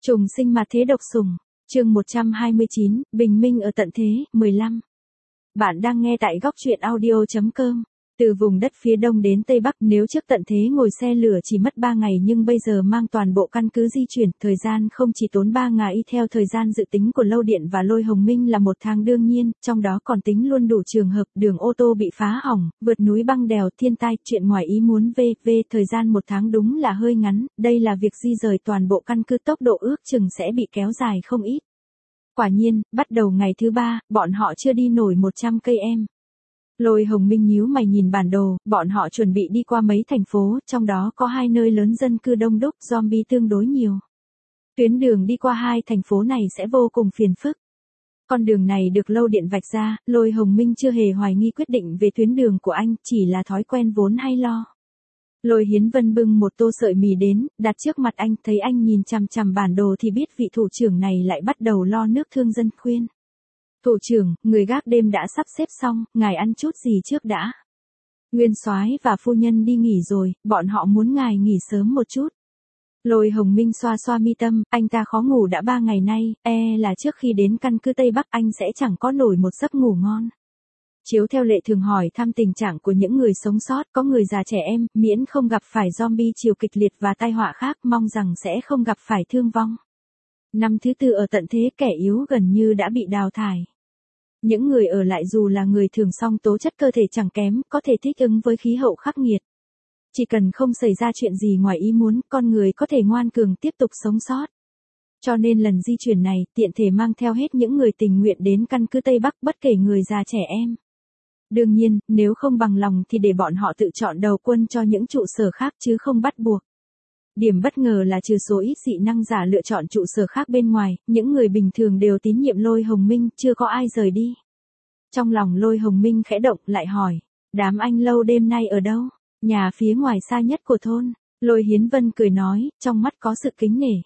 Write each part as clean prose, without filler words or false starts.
Trùng sinh mà thế độc sủng. Chương 129, Bình minh ở tận thế, 15. Bạn đang nghe tại góc truyện audio.com. Từ vùng đất phía đông đến tây bắc, nếu trước tận thế ngồi xe lửa chỉ mất 3 ngày nhưng bây giờ mang toàn bộ căn cứ di chuyển, thời gian không chỉ tốn 3 ngày. Theo thời gian dự tính của Lâu Điện và Lôi Hồng Minh là 1 tháng đương nhiên, trong đó còn tính luôn đủ trường hợp đường ô tô bị phá hỏng, vượt núi băng đèo, thiên tai, chuyện ngoài ý muốn thời gian 1 tháng đúng là hơi ngắn, đây là việc di rời toàn bộ căn cứ, tốc độ ước chừng sẽ bị kéo dài không ít. Quả nhiên, bắt đầu ngày thứ 3, bọn họ chưa đi nổi 100 cây em. Lôi Hồng Minh nhíu mày nhìn bản đồ, bọn họ chuẩn bị đi qua mấy thành phố, trong đó có 2 nơi lớn dân cư đông đúc, zombie tương đối nhiều. Tuyến đường đi qua 2 thành phố này sẽ vô cùng phiền phức. Con đường này được Lâu Điện vạch ra, Lôi Hồng Minh chưa hề hoài nghi quyết định về tuyến đường của anh, chỉ là thói quen vốn hay lo. Lôi Hiến Vân bưng một tô sợi mì đến, đặt trước mặt anh, thấy anh nhìn chằm chằm bản đồ thì biết vị thủ trưởng này lại bắt đầu lo nước thương dân, khuyên. Thủ trưởng, người gác đêm đã sắp xếp xong, ngài ăn chút gì trước đã. Nguyên soái và phu nhân đi nghỉ rồi, bọn họ muốn ngài nghỉ sớm một chút. Lôi Hồng Minh xoa xoa mi tâm, anh ta khó ngủ đã 3 ngày nay, là trước khi đến căn cứ Tây Bắc anh sẽ chẳng có nổi một giấc ngủ ngon. Chiếu theo lệ thường hỏi thăm tình trạng của những người sống sót, có người già trẻ em, miễn không gặp phải zombie chiều kịch liệt và tai họa khác, mong rằng sẽ không gặp phải thương vong. Năm thứ 4 ở tận thế, kẻ yếu gần như đã bị đào thải. Những người ở lại dù là người thường song tố chất cơ thể chẳng kém, có thể thích ứng với khí hậu khắc nghiệt. Chỉ cần không xảy ra chuyện gì ngoài ý muốn, con người có thể ngoan cường tiếp tục sống sót. Cho nên lần di chuyển này, tiện thể mang theo hết những người tình nguyện đến căn cứ Tây Bắc, bất kể người già trẻ em. Đương nhiên, nếu không bằng lòng thì để bọn họ tự chọn đầu quân cho những trụ sở khác chứ không bắt buộc. Điểm bất ngờ là trừ số ít dị năng giả lựa chọn trụ sở khác bên ngoài, những người bình thường đều tín nhiệm Lôi Hồng Minh, chưa có ai rời đi. Trong lòng Lôi Hồng Minh khẽ động, lại hỏi, đám anh Lâu đêm nay ở đâu? Nhà phía ngoài xa nhất của thôn. Lôi Hiến Vân cười nói, trong mắt có sự kính nể.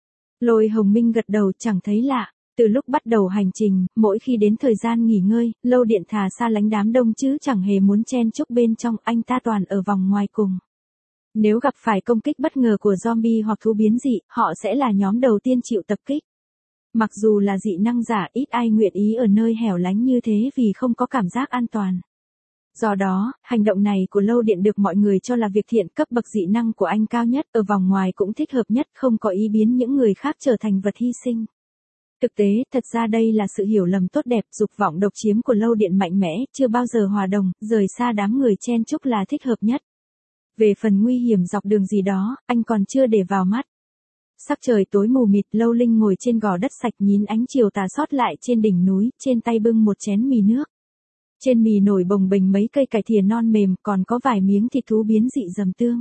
Lôi Hồng Minh gật đầu, chẳng thấy lạ. Từ lúc bắt đầu hành trình, mỗi khi đến thời gian nghỉ ngơi, Lâu Điện thà xa lánh đám đông chứ chẳng hề muốn chen chúc bên trong, anh ta toàn ở vòng ngoài cùng. Nếu gặp phải công kích bất ngờ của zombie hoặc thú biến dị, họ sẽ là nhóm đầu tiên chịu tập kích. Mặc dù là dị năng giả, ít ai nguyện ý ở nơi hẻo lánh như thế vì không có cảm giác an toàn. Do đó, hành động này của Lâu Điện được mọi người cho là việc thiện, cấp bậc dị năng của anh cao nhất, ở vòng ngoài cũng thích hợp nhất, không có ý biến những người khác trở thành vật hy sinh. Thực tế, thật ra đây là sự hiểu lầm tốt đẹp, dục vọng độc chiếm của Lâu Điện mạnh mẽ, chưa bao giờ hòa đồng, rời xa đám người chen chúc là thích hợp nhất. Về phần nguy hiểm dọc đường gì đó, anh còn chưa để vào mắt. Sắc trời tối mù mịt, Lâu Linh ngồi trên gò đất sạch nhìn ánh chiều tà sót lại trên đỉnh núi, trên tay bưng một chén mì nước. Trên mì nổi bồng bềnh mấy cây cải thìa non mềm, còn có vài miếng thịt thú biến dị dầm tương.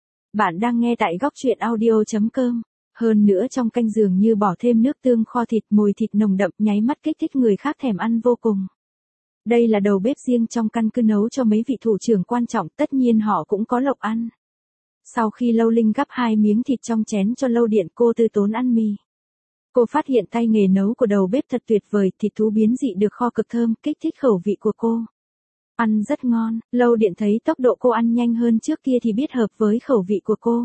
Bạn đang nghe tại góc truyện audio.com. Hơn nữa trong canh dường như bỏ thêm nước tương kho thịt, mùi thịt nồng đậm, nháy mắt kích thích người khác thèm ăn vô cùng. Đây là đầu bếp riêng trong căn cứ nấu cho mấy vị thủ trưởng quan trọng, tất nhiên họ cũng có lộc ăn. Sau khi Lâu Linh gắp 2 miếng thịt trong chén cho Lâu Điện, cô từ tốn ăn mì. Cô phát hiện tay nghề nấu của đầu bếp thật tuyệt vời, thịt thú biến dị được kho cực thơm, kích thích khẩu vị của cô. Ăn rất ngon, Lâu Điện thấy tốc độ cô ăn nhanh hơn trước kia thì biết hợp với khẩu vị của cô.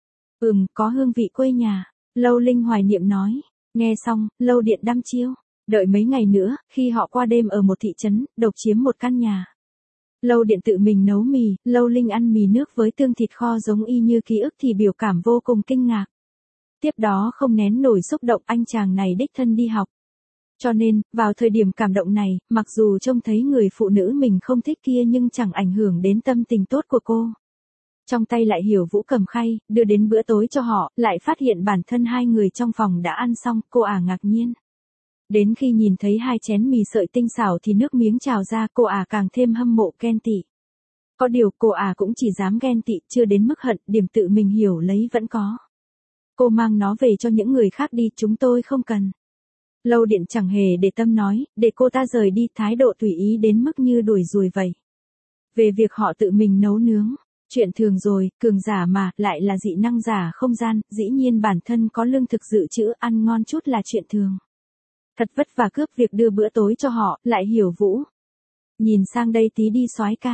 Có hương vị quê nhà, Lâu Linh hoài niệm nói. Nghe xong, Lâu Điện đăm chiêu. Đợi mấy ngày nữa, khi họ qua đêm ở một thị trấn, độc chiếm một căn nhà. Lâu Điện tự mình nấu mì, Lâu Linh ăn mì nước với tương thịt kho giống y như ký ức thì biểu cảm vô cùng kinh ngạc. Tiếp đó không nén nổi xúc động, anh chàng này đích thân đi học. Cho nên, vào thời điểm cảm động này, mặc dù trông thấy người phụ nữ mình không thích kia nhưng chẳng ảnh hưởng đến tâm tình tốt của cô. Trong tay lại Hiểu Vũ cầm khay, đưa đến bữa tối cho họ, lại phát hiện bản thân 2 người trong phòng đã ăn xong, cô ngạc nhiên. Đến khi nhìn thấy 2 chén mì sợi tinh xảo thì nước miếng trào ra, cô càng thêm hâm mộ ghen tị. Có điều cô cũng chỉ dám ghen tị, chưa đến mức hận, điểm tự mình hiểu lấy vẫn có. Cô mang nó về cho những người khác đi, chúng tôi không cần. Lâu Điện chẳng hề để tâm nói, để cô ta rời đi, thái độ tùy ý đến mức như đuổi ruồi vậy. Về việc họ tự mình nấu nướng, chuyện thường rồi, cường giả mà, lại là dị năng giả không gian, dĩ nhiên bản thân có lương thực dự trữ, ăn ngon chút là chuyện thường. Thật vất vả cướp việc đưa bữa tối cho họ, lại Hiểu Vũ. Nhìn sang đây tí đi soái ca.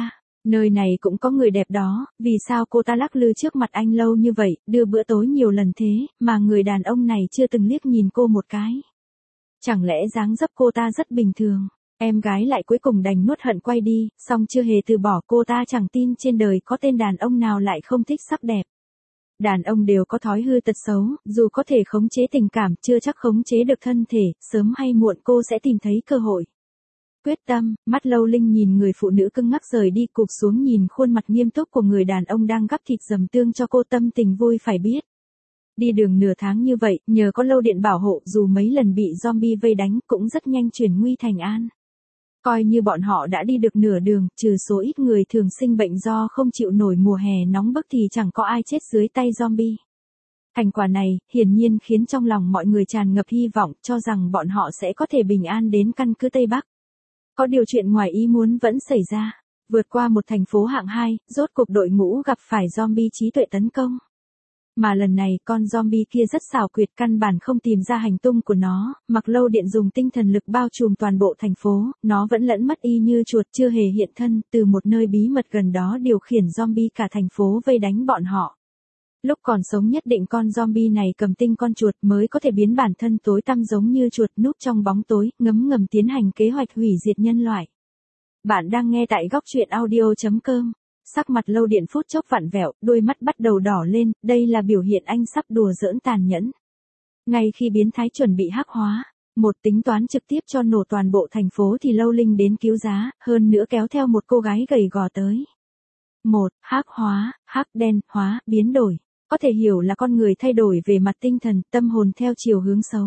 Nơi này cũng có người đẹp đó, vì sao cô ta lắc lư trước mặt anh lâu như vậy, đưa bữa tối nhiều lần thế, mà người đàn ông này chưa từng liếc nhìn cô một cái. Chẳng lẽ dáng dấp cô ta rất bình thường, em gái lại cuối cùng đành nuốt hận quay đi, song chưa hề từ bỏ cô ta chẳng tin trên đời có tên đàn ông nào lại không thích sắc đẹp. Đàn ông đều có thói hư tật xấu, dù có thể khống chế tình cảm chưa chắc khống chế được thân thể, sớm hay muộn cô sẽ tìm thấy cơ hội. Quyết tâm, mắt Lâu Linh nhìn người phụ nữ cứng ngắc rời đi cụp xuống nhìn khuôn mặt nghiêm túc của người đàn ông đang gắp thịt dầm tương cho cô tâm tình vui phải biết. Đi đường nửa tháng như vậy, nhờ có Lâu Điện bảo hộ dù mấy lần bị zombie vây đánh cũng rất nhanh chuyển nguy thành an. Coi như bọn họ đã đi được nửa đường, trừ số ít người thường sinh bệnh do không chịu nổi mùa hè nóng bức thì chẳng có ai chết dưới tay zombie. Thành quả này, hiển nhiên khiến trong lòng mọi người tràn ngập hy vọng cho rằng bọn họ sẽ có thể bình an đến căn cứ Tây Bắc. Có điều chuyện ngoài ý muốn vẫn xảy ra. Vượt qua một thành phố hạng 2, rốt cuộc đội ngũ gặp phải zombie trí tuệ tấn công. Mà lần này con zombie kia rất xảo quyệt căn bản không tìm ra hành tung của nó, mặc Lâu Điện dùng tinh thần lực bao trùm toàn bộ thành phố, nó vẫn lẫn mất y như chuột chưa hề hiện thân, từ một nơi bí mật gần đó điều khiển zombie cả thành phố vây đánh bọn họ. Lúc còn sống nhất định con zombie này cầm tinh con chuột mới có thể biến bản thân tối tăm giống như chuột núp trong bóng tối, ngấm ngầm tiến hành kế hoạch hủy diệt nhân loại. Bạn đang nghe tại góc truyện audio.com. Sắc mặt Lâu Điện phút chốc vặn vẹo, đôi mắt bắt đầu đỏ lên, đây là biểu hiện anh sắp đùa giỡn tàn nhẫn. Ngay khi biến thái chuẩn bị hắc hóa, một tính toán trực tiếp cho nổ toàn bộ thành phố thì Lâu Linh đến cứu giá, hơn nữa kéo theo một cô gái gầy gò tới. Một, hắc hóa, hắc đen, hóa, biến đổi. Có thể hiểu là con người thay đổi về mặt tinh thần, tâm hồn theo chiều hướng xấu.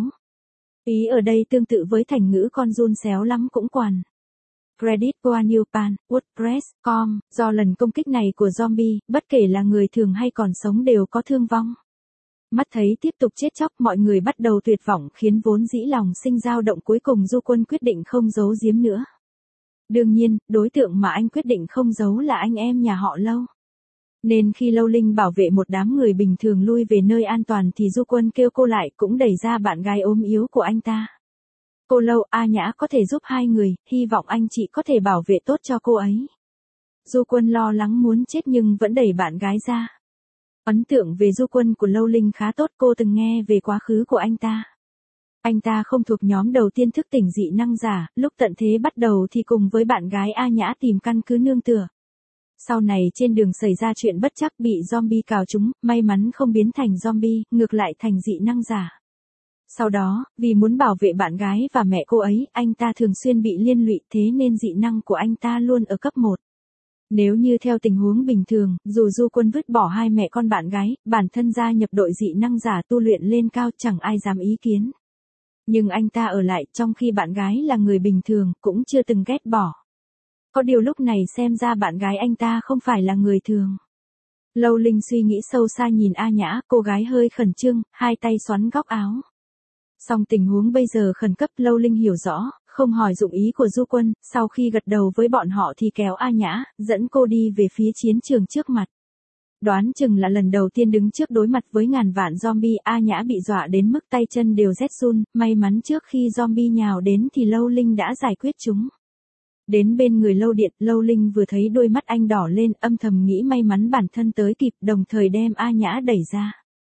Ý ở đây tương tự với thành ngữ con giun xéo lắm cũng quản. Reddit Guanyupan, WordPress.com, do lần công kích này của zombie, bất kể là người thường hay còn sống đều có thương vong. Mắt thấy tiếp tục chết chóc mọi người bắt đầu tuyệt vọng khiến vốn dĩ lòng sinh dao động cuối cùng Du Quân quyết định không giấu giếm nữa. Đương nhiên, đối tượng mà anh quyết định không giấu là anh em nhà họ Lâu. Nên khi Lâu Linh bảo vệ một đám người bình thường lui về nơi an toàn thì Du Quân kêu cô lại cũng đẩy ra bạn gái ốm yếu của anh ta. Cô Lâu, A Nhã có thể giúp hai người, hy vọng anh chị có thể bảo vệ tốt cho cô ấy. Du Quân lo lắng muốn chết nhưng vẫn đẩy bạn gái ra. Ấn tượng về Du Quân của Lâu Linh khá tốt, cô từng nghe về quá khứ của anh ta. Anh ta không thuộc nhóm đầu tiên thức tỉnh dị năng giả, lúc tận thế bắt đầu thì cùng với bạn gái A Nhã tìm căn cứ nương tựa. Sau này trên đường xảy ra chuyện bất trắc bị zombie cào trúng, may mắn không biến thành zombie, ngược lại thành dị năng giả. Sau đó, vì muốn bảo vệ bạn gái và mẹ cô ấy, anh ta thường xuyên bị liên lụy thế nên dị năng của anh ta luôn ở cấp 1. Nếu như theo tình huống bình thường, dù Du Quân vứt bỏ hai mẹ con bạn gái, bản thân gia nhập đội dị năng giả tu luyện lên cao chẳng ai dám ý kiến. Nhưng anh ta ở lại trong khi bạn gái là người bình thường, cũng chưa từng ghét bỏ. Có điều lúc này xem ra bạn gái anh ta không phải là người thường. Lâu Linh suy nghĩ sâu xa nhìn A Nhã, cô gái hơi khẩn trương, hai tay xoắn góc áo. Song tình huống bây giờ khẩn cấp Lâu Linh hiểu rõ, không hỏi dụng ý của Du Quân, sau khi gật đầu với bọn họ thì kéo A Nhã, dẫn cô đi về phía chiến trường trước mặt. Đoán chừng là lần đầu tiên đứng trước đối mặt với ngàn vạn zombie, A Nhã bị dọa đến mức tay chân đều rét run, may mắn trước khi zombie nhào đến thì Lâu Linh đã giải quyết chúng. Đến bên người Lâu Điện, Lâu Linh vừa thấy đôi mắt anh đỏ lên, âm thầm nghĩ may mắn bản thân tới kịp, đồng thời đem A Nhã đẩy ra.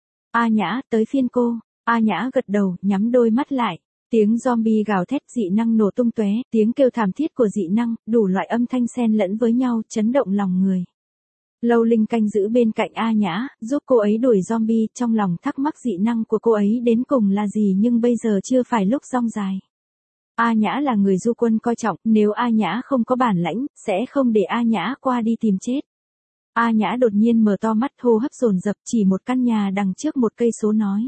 A Nhã, tới phiên cô. A Nhã gật đầu, nhắm đôi mắt lại. Tiếng zombie gào thét dị năng nổ tung tóe, tiếng kêu thảm thiết của dị năng, đủ loại âm thanh xen lẫn với nhau, chấn động lòng người. Lâu Linh canh giữ bên cạnh A Nhã, giúp cô ấy đuổi zombie, trong lòng thắc mắc dị năng của cô ấy đến cùng là gì nhưng bây giờ chưa phải lúc rong dài. A Nhã là người Du Quân coi trọng, nếu A Nhã không có bản lãnh, sẽ không để A Nhã qua đi tìm chết. A Nhã đột nhiên mở to mắt hô hấp dồn dập chỉ một căn nhà đằng trước 1 cây số nói.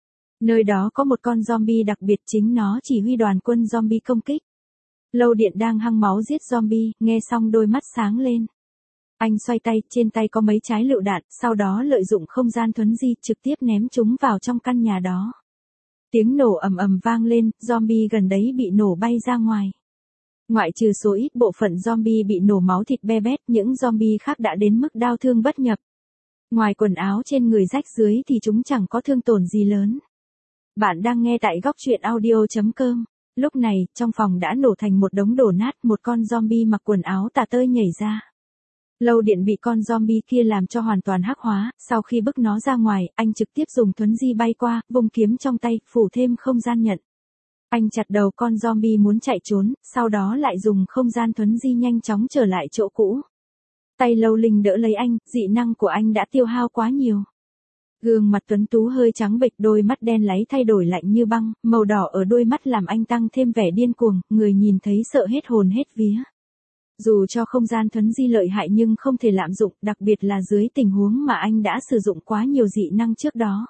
Nơi đó có một con zombie đặc biệt chính nó chỉ huy đoàn quân zombie công kích. Lâu Điện đang hăng máu giết zombie, nghe xong đôi mắt sáng lên. Anh xoay tay, trên tay có mấy trái lựu đạn, sau đó lợi dụng không gian thuấn di trực tiếp ném chúng vào trong căn nhà đó. Tiếng nổ ầm ầm vang lên, zombie gần đấy bị nổ bay ra ngoài. Ngoại trừ số ít bộ phận zombie bị nổ máu thịt be bét, những zombie khác đã đến mức đau thương bất nhập. Ngoài quần áo trên người rách dưới thì chúng chẳng có thương tổn gì lớn. Bạn đang nghe tại góc truyện audio.com. Lúc này, trong phòng đã nổ thành một đống đổ nát, một con zombie mặc quần áo tả tơi nhảy ra. Lâu Điện bị con zombie kia làm cho hoàn toàn hắc hóa, sau khi bức nó ra ngoài, anh trực tiếp dùng thuấn di bay qua, vung kiếm trong tay, phủ thêm không gian nhận. Anh chặt đầu con zombie muốn chạy trốn, sau đó lại dùng không gian thuấn di nhanh chóng trở lại chỗ cũ. Tay Lâu Linh đỡ lấy anh, dị năng của anh đã tiêu hao quá nhiều. Gương mặt tuấn tú hơi trắng bệch, đôi mắt đen láy thay đổi lạnh như băng, màu đỏ ở đôi mắt làm anh tăng thêm vẻ điên cuồng, người nhìn thấy sợ hết hồn hết vía. Dù cho không gian thuấn di lợi hại nhưng không thể lạm dụng, đặc biệt là dưới tình huống mà anh đã sử dụng quá nhiều dị năng trước đó.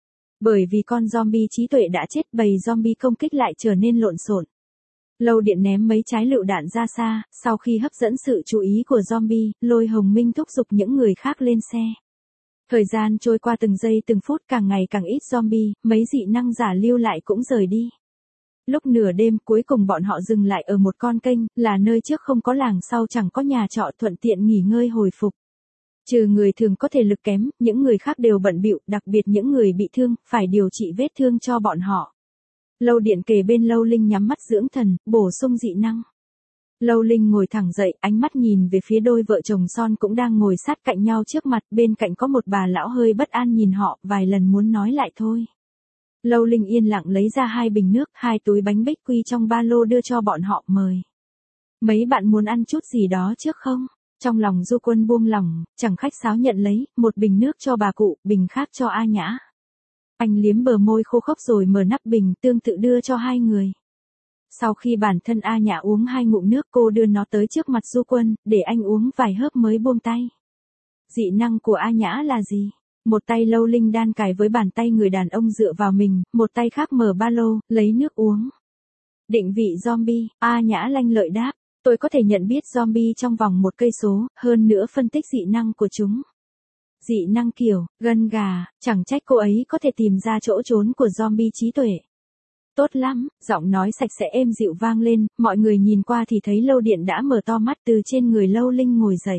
Bởi vì con zombie trí tuệ đã chết, bầy zombie công kích lại trở nên lộn xộn. Lâu Điện ném mấy trái lựu đạn ra xa, sau khi hấp dẫn sự chú ý của zombie, Lôi Hồng Minh thúc giục những người khác lên xe. Thời gian trôi qua từng giây từng phút, càng ngày càng ít zombie, mấy dị năng giả lưu lại cũng rời đi. Lúc nửa đêm cuối cùng bọn họ dừng lại ở một con kênh, là nơi trước không có làng, sau chẳng có nhà trọ, thuận tiện nghỉ ngơi hồi phục. Trừ người thường có thể lực kém, những người khác đều bận bịu, đặc biệt những người bị thương, phải điều trị vết thương cho bọn họ. Lâu Điện kề bên Lâu Linh nhắm mắt dưỡng thần, bổ sung dị năng. Lâu Linh ngồi thẳng dậy, ánh mắt nhìn về phía đôi vợ chồng son cũng đang ngồi sát cạnh nhau trước mặt, bên cạnh có một bà lão hơi bất an nhìn họ, vài lần muốn nói lại thôi. Lâu Linh yên lặng lấy ra 2 bình nước, 2 túi bánh bích quy trong ba lô đưa cho bọn họ, mời. Mấy bạn muốn ăn chút gì đó trước không? Trong lòng Du Quân buông lỏng, chẳng khách sáo nhận lấy, một bình nước cho bà cụ, bình khác cho A Nhã. Anh liếm bờ môi khô khốc rồi mở nắp bình, tương tự đưa cho 2 người. Sau khi bản thân A Nhã uống 2 ngụm nước, cô đưa nó tới trước mặt Du Quân, để anh uống vài hớp mới buông tay. Dị năng của A Nhã là gì? Một tay Lâu Linh đan cài với bàn tay người đàn ông dựa vào mình, một tay khác mở ba lô, lấy nước uống. Định vị zombie, A Nhã lanh lợi đáp, tôi có thể nhận biết zombie trong vòng 1 cây số, hơn nữa phân tích dị năng của chúng. Dị năng kiểu, gân gà, chẳng trách cô ấy có thể tìm ra chỗ trốn của zombie trí tuệ. Tốt lắm, giọng nói sạch sẽ êm dịu vang lên, mọi người nhìn qua thì thấy Lâu Điện đã mở to mắt từ trên người Lâu Linh ngồi dậy.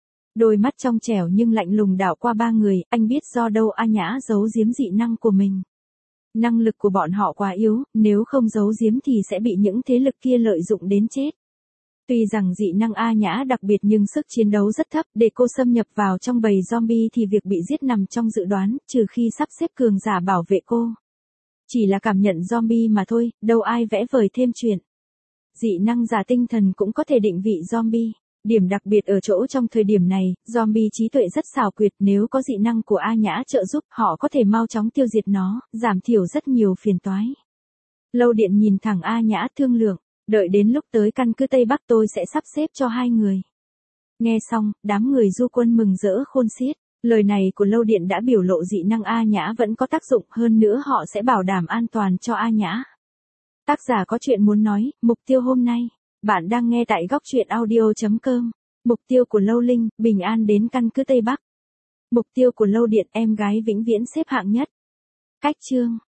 Đôi mắt trong trẻo nhưng lạnh lùng đảo qua 3 người, anh biết do đâu A Nhã giấu giếm dị năng của mình. Năng lực của bọn họ quá yếu, nếu không giấu giếm thì sẽ bị những thế lực kia lợi dụng đến chết. Tuy rằng dị năng A Nhã đặc biệt nhưng sức chiến đấu rất thấp, để cô xâm nhập vào trong bầy zombie thì việc bị giết nằm trong dự đoán, trừ khi sắp xếp cường giả bảo vệ cô. Chỉ là cảm nhận zombie mà thôi, đâu ai vẽ vời thêm chuyện. Dị năng giả tinh thần cũng có thể định vị zombie. Điểm đặc biệt ở chỗ trong thời điểm này, zombie trí tuệ rất xảo quyệt, nếu có dị năng của A Nhã trợ giúp, họ có thể mau chóng tiêu diệt nó, giảm thiểu rất nhiều phiền toái. Lâu Điện nhìn thẳng A Nhã thương lượng, đợi đến lúc tới căn cứ Tây Bắc tôi sẽ sắp xếp cho 2 người. Nghe xong, đám người Du Quân mừng rỡ khôn xiết. Lời này của Lâu Điện đã biểu lộ dị năng A Nhã vẫn có tác dụng, hơn nữa họ sẽ bảo đảm an toàn cho A Nhã. Tác giả có chuyện muốn nói, mục tiêu hôm nay. Bạn đang nghe tại góc truyện audio.com. Mục tiêu của Lâu Linh, bình an đến căn cứ Tây Bắc. Mục tiêu của Lâu Điện, em gái vĩnh viễn xếp hạng nhất. Cách chương.